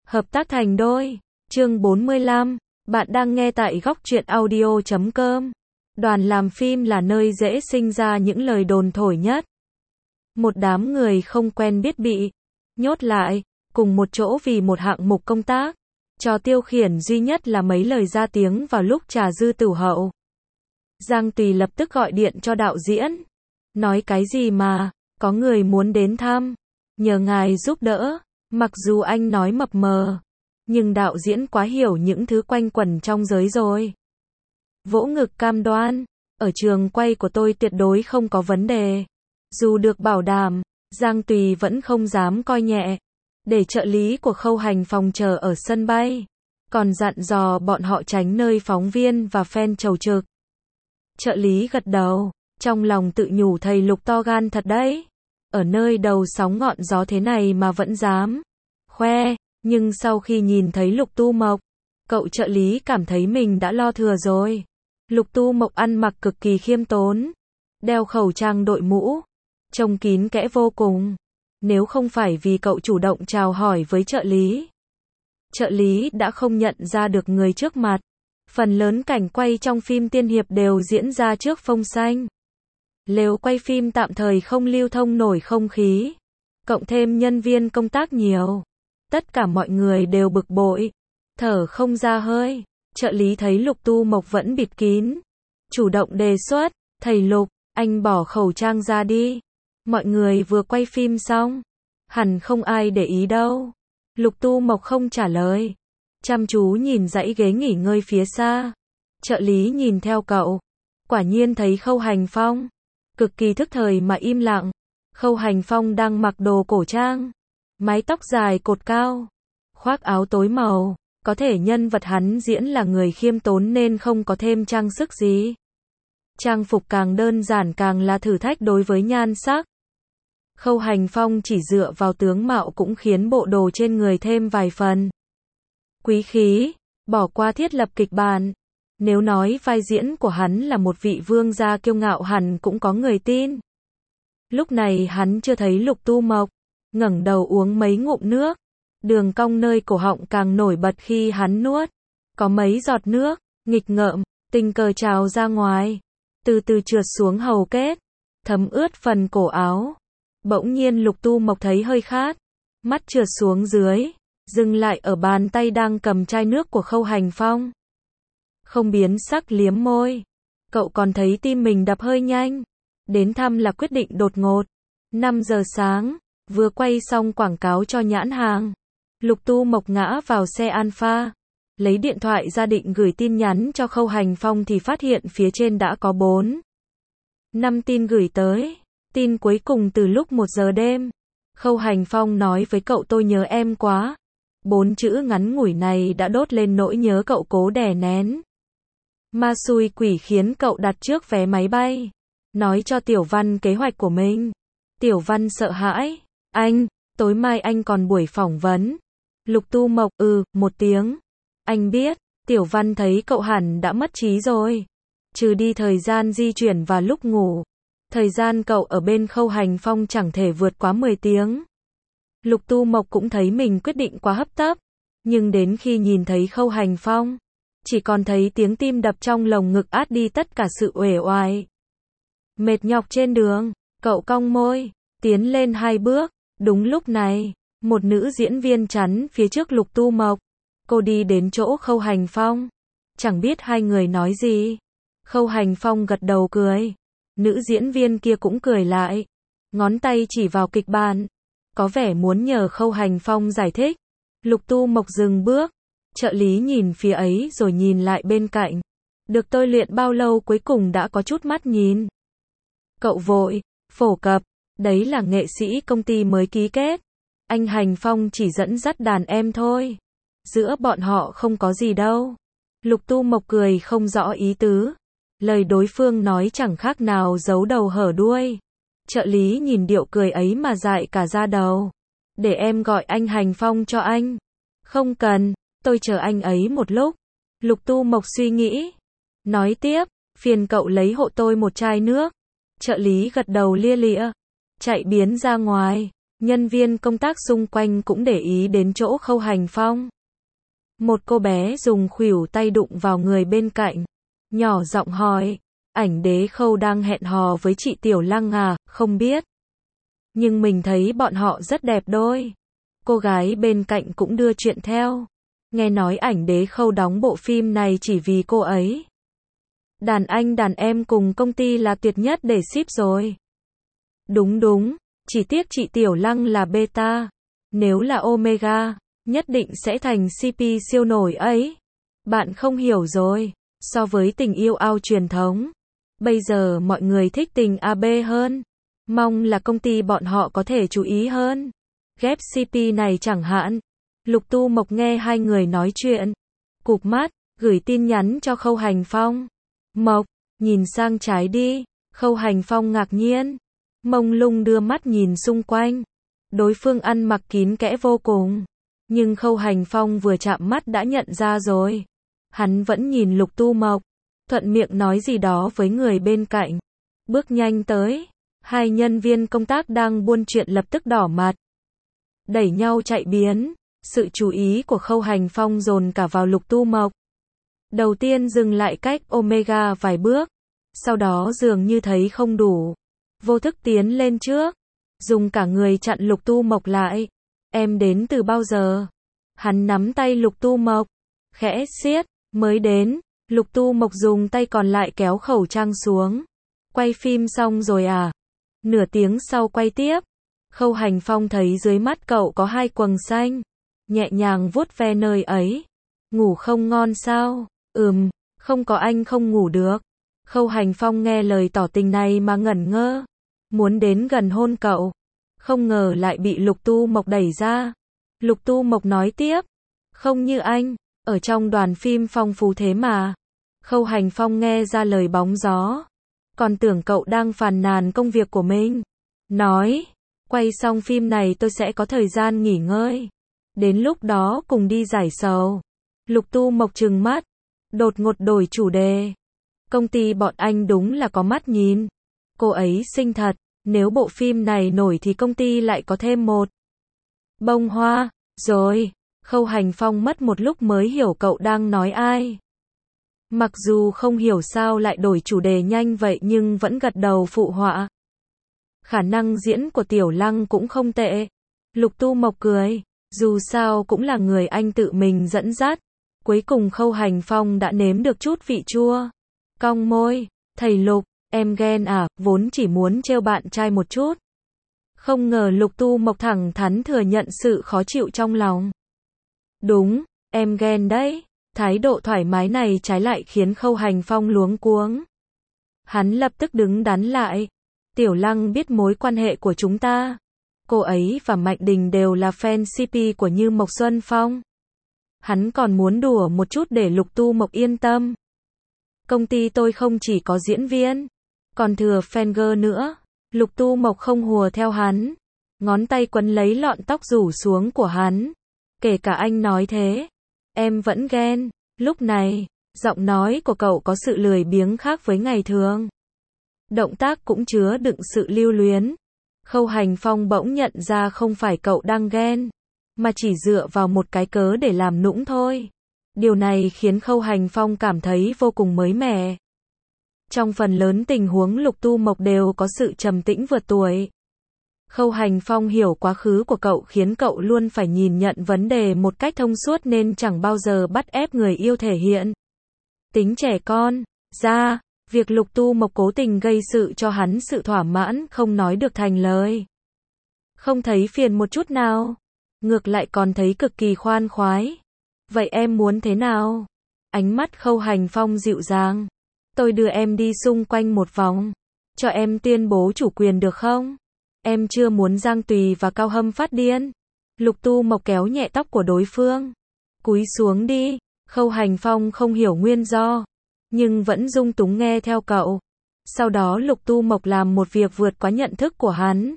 Hợp tác thành đôi. Chương 45. Bạn đang nghe tại góc truyện audio.com. Đoàn làm phim là nơi dễ sinh ra những lời đồn thổi nhất. Một đám người không quen biết bị nhốt lại cùng một chỗ vì một hạng mục công tác. Trò tiêu khiển duy nhất là mấy lời ra tiếng vào lúc trà dư tửu hậu. Giang Tùy lập tức gọi điện cho đạo diễn. Nói cái gì mà, có người muốn đến thăm, nhờ ngài giúp đỡ. Mặc dù anh nói mập mờ, nhưng đạo diễn quá hiểu những thứ quanh quẩn trong giới rồi. Vỗ ngực cam đoan, ở trường quay của tôi tuyệt đối không có vấn đề. Dù được bảo đảm, Giang Tùy vẫn không dám coi nhẹ. Để trợ lý của Khâu Hành Phong chờ ở sân bay, còn dặn dò bọn họ tránh nơi phóng viên và fan chầu trực. Trợ lý gật đầu, trong lòng tự nhủ thầy Lục to gan thật đấy. Ở nơi đầu sóng ngọn gió thế này mà vẫn dám khoe, nhưng sau khi nhìn thấy Lục Tu Mộc, cậu trợ lý cảm thấy mình đã lo thừa rồi. Lục Tu Mộc ăn mặc cực kỳ khiêm tốn, đeo khẩu trang đội mũ, trông kín kẽ vô cùng. Nếu không phải vì cậu chủ động chào hỏi với trợ lý đã không nhận ra được người trước mặt. Phần lớn cảnh quay trong phim tiên hiệp đều diễn ra trước phông xanh. Lều quay phim tạm thời không lưu thông nổi không khí, cộng thêm nhân viên công tác nhiều. Tất cả mọi người đều bực bội, thở không ra hơi. Trợ lý thấy Lục Tu Mộc vẫn bịt kín, chủ động đề xuất, thầy Lục, anh bỏ khẩu trang ra đi. Mọi người vừa quay phim xong, hẳn không ai để ý đâu. Lục Tu Mộc không trả lời, chăm chú nhìn dãy ghế nghỉ ngơi phía xa. Trợ lý nhìn theo cậu, quả nhiên thấy Khâu Hành Phong, cực kỳ thức thời mà im lặng. Khâu Hành Phong đang mặc đồ cổ trang, mái tóc dài cột cao, khoác áo tối màu. Có thể nhân vật hắn diễn là người khiêm tốn nên không có thêm trang sức gì. Trang phục càng đơn giản càng là thử thách đối với nhan sắc. Khâu Hành Phong chỉ dựa vào tướng mạo cũng khiến bộ đồ trên người thêm vài phần quý khí, bỏ qua thiết lập kịch bản. Nếu nói vai diễn của hắn là một vị vương gia kiêu ngạo hẳn cũng có người tin. Lúc này hắn chưa thấy Lục Tu Mộc, ngẩng đầu uống mấy ngụm nước. Đường cong nơi cổ họng càng nổi bật khi hắn nuốt. Có mấy giọt nước, nghịch ngợm, tình cờ trào ra ngoài, từ từ trượt xuống hầu kết, thấm ướt phần cổ áo. Bỗng nhiên Lục Tu Mộc thấy hơi khát, mắt trượt xuống dưới, dừng lại ở bàn tay đang cầm chai nước của Khâu Hành Phong. Không biến sắc liếm môi, cậu còn thấy tim mình đập hơi nhanh. Đến thăm là quyết định đột ngột. 5 giờ sáng, vừa quay xong quảng cáo cho nhãn hàng. Lục Tu Mộc ngã vào xe Alpha, lấy điện thoại ra định gửi tin nhắn cho Khâu Hành Phong thì phát hiện phía trên đã có 4-5 tin gửi tới. Tin cuối cùng từ lúc 1 giờ đêm. Khâu Hành Phong nói với cậu tôi nhớ em quá. 4 chữ ngắn ngủi này đã đốt lên nỗi nhớ cậu cố đè nén. Ma xui quỷ khiến cậu đặt trước vé máy bay, nói cho Tiểu Văn kế hoạch của mình. Tiểu Văn sợ hãi, anh, tối mai anh còn buổi phỏng vấn. Lục Tu Mộc, một tiếng. Anh biết, Tiểu Văn thấy cậu hẳn đã mất trí rồi. Trừ đi thời gian di chuyển và lúc ngủ, thời gian cậu ở bên Khâu Hành Phong chẳng thể vượt quá 10 tiếng. Lục Tu Mộc cũng thấy mình quyết định quá hấp tấp, nhưng đến khi nhìn thấy Khâu Hành Phong, chỉ còn thấy tiếng tim đập trong lồng ngực át đi tất cả sự uể oải. Mệt nhọc trên đường, cậu cong môi, tiến lên 2 bước. Đúng lúc này, một nữ diễn viên chắn phía trước Lục Tu Mộc. Cô đi đến chỗ Khâu Hành Phong, chẳng biết hai người nói gì. Khâu Hành Phong gật đầu cười, nữ diễn viên kia cũng cười lại, ngón tay chỉ vào kịch bản, có vẻ muốn nhờ Khâu Hành Phong giải thích. Lục Tu Mộc dừng bước, trợ lý nhìn phía ấy rồi nhìn lại bên cạnh. Được tôi luyện bao lâu cuối cùng đã có chút mắt nhìn. Cậu vội phổ cập, đấy là nghệ sĩ công ty mới ký kết. Anh Hành Phong chỉ dẫn dắt đàn em thôi. Giữa bọn họ không có gì đâu. Lục Tu Mộc cười không rõ ý tứ. Lời đối phương nói chẳng khác nào giấu đầu hở đuôi. Trợ lý nhìn điệu cười ấy mà dại cả da đầu. Để em gọi anh Hành Phong cho anh. Không cần, tôi chờ anh ấy một lúc. Lục Tu Mộc suy nghĩ. Nói tiếp, phiền cậu lấy hộ tôi một chai nước. Trợ lý gật đầu lia lịa, chạy biến ra ngoài. Nhân viên công tác xung quanh cũng để ý đến chỗ Khâu Hành Phong. Một cô bé dùng khuỷu tay đụng vào người bên cạnh, nhỏ giọng hỏi, ảnh đế Khâu đang hẹn hò với chị Tiểu Lăng à, không biết. Nhưng mình thấy bọn họ rất đẹp đôi. Cô gái bên cạnh cũng đưa chuyện theo. Nghe nói ảnh đế Khâu đóng bộ phim này chỉ vì cô ấy. Đàn anh đàn em cùng công ty là tuyệt nhất để ship rồi. Đúng đúng, chỉ tiếc chị Tiểu Lăng là beta. Nếu là omega, nhất định sẽ thành CP siêu nổi ấy. Bạn không hiểu rồi, so với tình yêu ao truyền thống, bây giờ mọi người thích tình AB hơn. Mong là công ty bọn họ có thể chú ý hơn. Ghép CP này chẳng hạn. Lục Tu Mộc nghe hai người nói chuyện, cụp mắt, gửi tin nhắn cho Khâu Hành Phong. Mộc, nhìn sang trái đi. Khâu Hành Phong ngạc nhiên, mông lung đưa mắt nhìn xung quanh. Đối phương ăn mặc kín kẽ vô cùng, nhưng Khâu Hành Phong vừa chạm mắt đã nhận ra rồi. Hắn vẫn nhìn Lục Tu Mộc, thuận miệng nói gì đó với người bên cạnh. Bước nhanh tới, hai nhân viên công tác đang buôn chuyện lập tức đỏ mặt, đẩy nhau chạy biến. Sự chú ý của Khâu Hành Phong dồn cả vào Lục Tu Mộc. Đầu tiên dừng lại cách omega vài bước, sau đó dường như thấy không đủ, vô thức tiến lên trước, dùng cả người chặn Lục Tu Mộc lại. Em đến từ bao giờ? Hắn nắm tay Lục Tu Mộc, khẽ siết. Mới đến. Lục Tu Mộc dùng tay còn lại kéo khẩu trang xuống. Quay phim xong rồi à? Nửa tiếng sau quay tiếp. Khâu Hành Phong thấy dưới mắt cậu có hai quầng xanh, nhẹ nhàng vuốt ve nơi ấy. Ngủ không ngon sao? Không có anh không ngủ được. Khâu Hành Phong nghe lời tỏ tình này mà ngẩn ngơ, muốn đến gần hôn cậu, không ngờ lại bị Lục Tu Mộc đẩy ra. Lục Tu Mộc nói tiếp, không như anh, ở trong đoàn phim phong phú thế mà. Khâu Hành Phong nghe ra lời bóng gió, còn tưởng cậu đang phàn nàn công việc của mình. Nói, quay xong phim này tôi sẽ có thời gian nghỉ ngơi, đến lúc đó cùng đi giải sầu. Lục Tu Mộc trừng mắt, đột ngột đổi chủ đề. Công ty bọn anh đúng là có mắt nhìn. Cô ấy xinh thật, nếu bộ phim này nổi thì công ty lại có thêm một bông hoa. Rồi, Khâu Hành Phong mất một lúc mới hiểu cậu đang nói ai. Mặc dù không hiểu sao lại đổi chủ đề nhanh vậy nhưng vẫn gật đầu phụ họa. Khả năng diễn của Tiểu Lăng cũng không tệ. Lục Tu Mộc cười, dù sao cũng là người anh tự mình dẫn dắt. Cuối cùng Khâu Hành Phong đã nếm được chút vị chua. Cong môi, thầy Lục, em ghen à, vốn chỉ muốn trêu bạn trai một chút. Không ngờ Lục Tu Mộc thẳng thắn thừa nhận sự khó chịu trong lòng. Đúng, em ghen đấy. Thái độ thoải mái này trái lại khiến Khâu Hành Phong luống cuống. Hắn lập tức đứng đắn lại. Tiểu Lăng biết mối quan hệ của chúng ta. Cô ấy và Mạnh Đình đều là fan CP của Như Mộc Xuân Phong. Hắn còn muốn đùa một chút để Lục Tu Mộc yên tâm. Công ty tôi không chỉ có diễn viên, còn thừa fan nữa. Lục Tu Mộc không hùa theo hắn, ngón tay quấn lấy lọn tóc rủ xuống của hắn. Kể cả anh nói thế, em vẫn ghen. Lúc này, giọng nói của cậu có sự lười biếng khác với ngày thường. Động tác cũng chứa đựng sự lưu luyến. Khâu Hành Phong bỗng nhận ra không phải cậu đang ghen, mà chỉ dựa vào một cái cớ để làm nũng thôi. Điều này khiến Khâu Hành Phong cảm thấy vô cùng mới mẻ. Trong phần lớn tình huống Lục Tu Mộc đều có sự trầm tĩnh vượt tuổi. Khâu Hành Phong hiểu quá khứ của cậu khiến cậu luôn phải nhìn nhận vấn đề một cách thông suốt nên chẳng bao giờ bắt ép người yêu thể hiện tính trẻ con ra. Việc Lục Tu Mộc cố tình gây sự cho hắn sự thỏa mãn không nói được thành lời. Không thấy phiền một chút nào, ngược lại còn thấy cực kỳ khoan khoái. Vậy em muốn thế nào? Ánh mắt Khâu Hành Phong dịu dàng. Tôi đưa em đi xung quanh một vòng, cho em tuyên bố chủ quyền được không? Em chưa muốn Giang Tùy và Cao Hâm phát điên. Lục Tu Mộc kéo nhẹ tóc của đối phương. Cúi xuống đi. Khâu Hành Phong không hiểu nguyên do, nhưng vẫn dung túng nghe theo cậu. Sau đó Lục Tu Mộc làm một việc vượt quá nhận thức của hắn.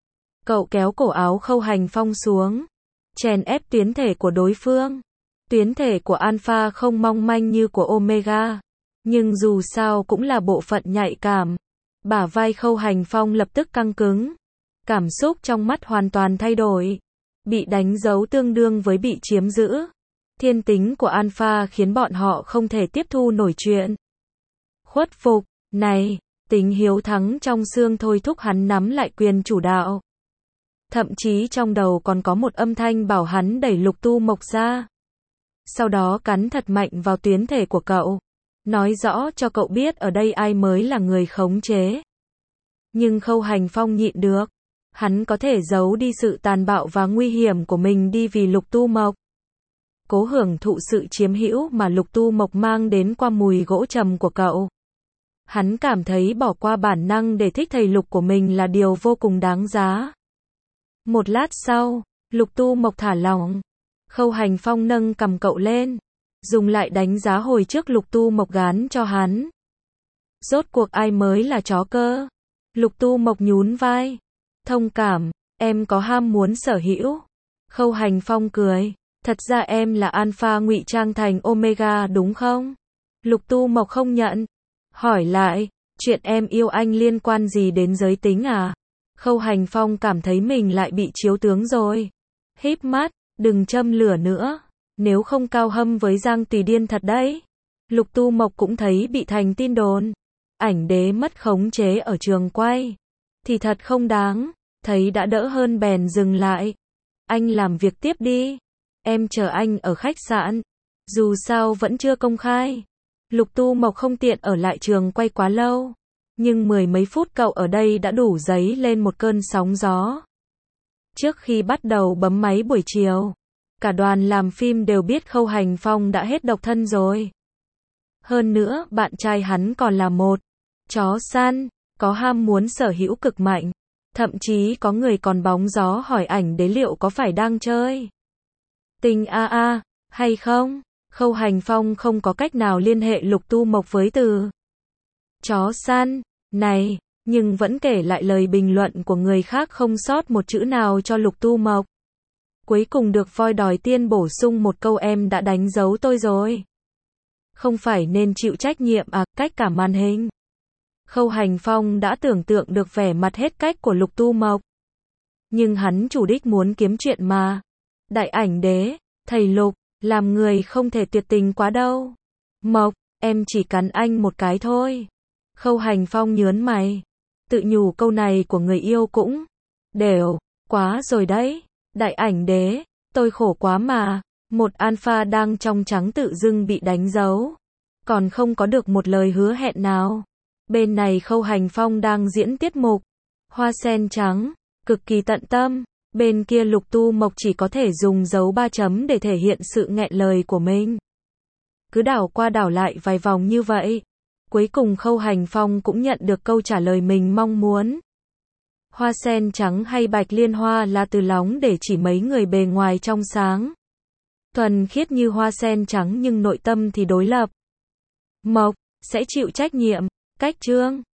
Cậu kéo cổ áo Khâu Hành Phong xuống, chèn ép tuyến thể của đối phương. Tuyến thể của Alpha không mong manh như của Omega, nhưng dù sao cũng là bộ phận nhạy cảm. Bả vai Khâu Hành Phong lập tức căng cứng. Cảm xúc trong mắt hoàn toàn thay đổi. Bị đánh dấu tương đương với bị chiếm giữ. Thiên tính của Alpha khiến bọn họ không thể tiếp thu nổi chuyện khuất phục này. Tính hiếu thắng trong xương thôi thúc hắn nắm lại quyền chủ đạo. Thậm chí trong đầu còn có một âm thanh bảo hắn đẩy Lục Tu Mộc ra. Sau đó cắn thật mạnh vào tuyến thể của cậu. Nói rõ cho cậu biết ở đây ai mới là người khống chế. Nhưng Khâu Hành Phong nhịn được. Hắn có thể giấu đi sự tàn bạo và nguy hiểm của mình đi vì Lục Tu Mộc. Cố hưởng thụ sự chiếm hữu mà Lục Tu Mộc mang đến qua mùi gỗ trầm của cậu. Hắn cảm thấy bỏ qua bản năng để thích thầy Lục của mình là điều vô cùng đáng giá. Một lát sau, Lục Tu Mộc thả lỏng. Khâu Hành Phong nâng cầm cậu lên. Dùng lại đánh giá hồi trước Lục Tu Mộc gán cho hắn. Rốt cuộc ai mới là chó cơ? Lục Tu Mộc nhún vai. Thông cảm, em có ham muốn sở hữu. Khâu Hành Phong cười. Thật ra em là Alpha ngụy trang thành Omega đúng không? Lục Tu Mộc không nhận. Hỏi lại, chuyện em yêu anh liên quan gì đến giới tính à? Khâu Hành Phong cảm thấy mình lại bị chiếu tướng rồi. Híp mắt, đừng châm lửa nữa. Nếu không cao hâm với Giang Tùy điên thật đấy. Lục Tu Mộc cũng thấy bị thành tin đồn. Ảnh đế mất khống chế ở trường quay. Thì thật không đáng. Thấy đã đỡ hơn bèn dừng lại. Anh làm việc tiếp đi. Em chờ anh ở khách sạn. Dù sao vẫn chưa công khai. Lục Tu Mộc không tiện ở lại trường quay quá lâu. Nhưng 10 mấy phút cậu ở đây đã đủ dấy lên một cơn sóng gió. Trước khi bắt đầu bấm máy buổi chiều, cả đoàn làm phim đều biết Khâu Hành Phong đã hết độc thân rồi. Hơn nữa, bạn trai hắn còn là một chó săn, có ham muốn sở hữu cực mạnh. Thậm chí có người còn bóng gió hỏi ảnh đế liệu có phải đang chơi tình hay không? Khâu Hành Phong không có cách nào liên hệ Lục Tu Mộc với từ chó săn này, nhưng vẫn kể lại lời bình luận của người khác không sót một chữ nào cho Lục Tu Mộc. Cuối cùng được voi đòi tiên bổ sung một câu em đã đánh dấu tôi rồi. Không phải nên chịu trách nhiệm à, cách cả màn hình. Khâu Hành Phong đã tưởng tượng được vẻ mặt hết cách của Lục Tu Mộc. Nhưng hắn chủ đích muốn kiếm chuyện mà. Đại ảnh đế, thầy Lục, làm người không thể tuyệt tình quá đâu. Mộc, em chỉ cắn anh một cái thôi. Khâu Hành Phong nhớn mày. Tự nhủ câu này của người yêu cũng đều quá rồi đấy. Đại ảnh đế, tôi khổ quá mà. Một alpha đang trong trắng tự dưng bị đánh dấu. Còn không có được một lời hứa hẹn nào. Bên này Khâu Hành Phong đang diễn tiết mục Hoa sen trắng, cực kỳ tận tâm. Bên kia Lục Tu Mộc chỉ có thể dùng dấu 3 chấm để thể hiện sự nghẹn lời của mình. Cứ đảo qua đảo lại vài vòng như vậy. Cuối cùng Khâu Hành Phong cũng nhận được câu trả lời mình mong muốn. Hoa sen trắng hay bạch liên hoa là từ lóng để chỉ mấy người bề ngoài trong sáng. Thuần khiết như hoa sen trắng nhưng nội tâm thì đối lập. Mộc, sẽ chịu trách nhiệm. Cách chương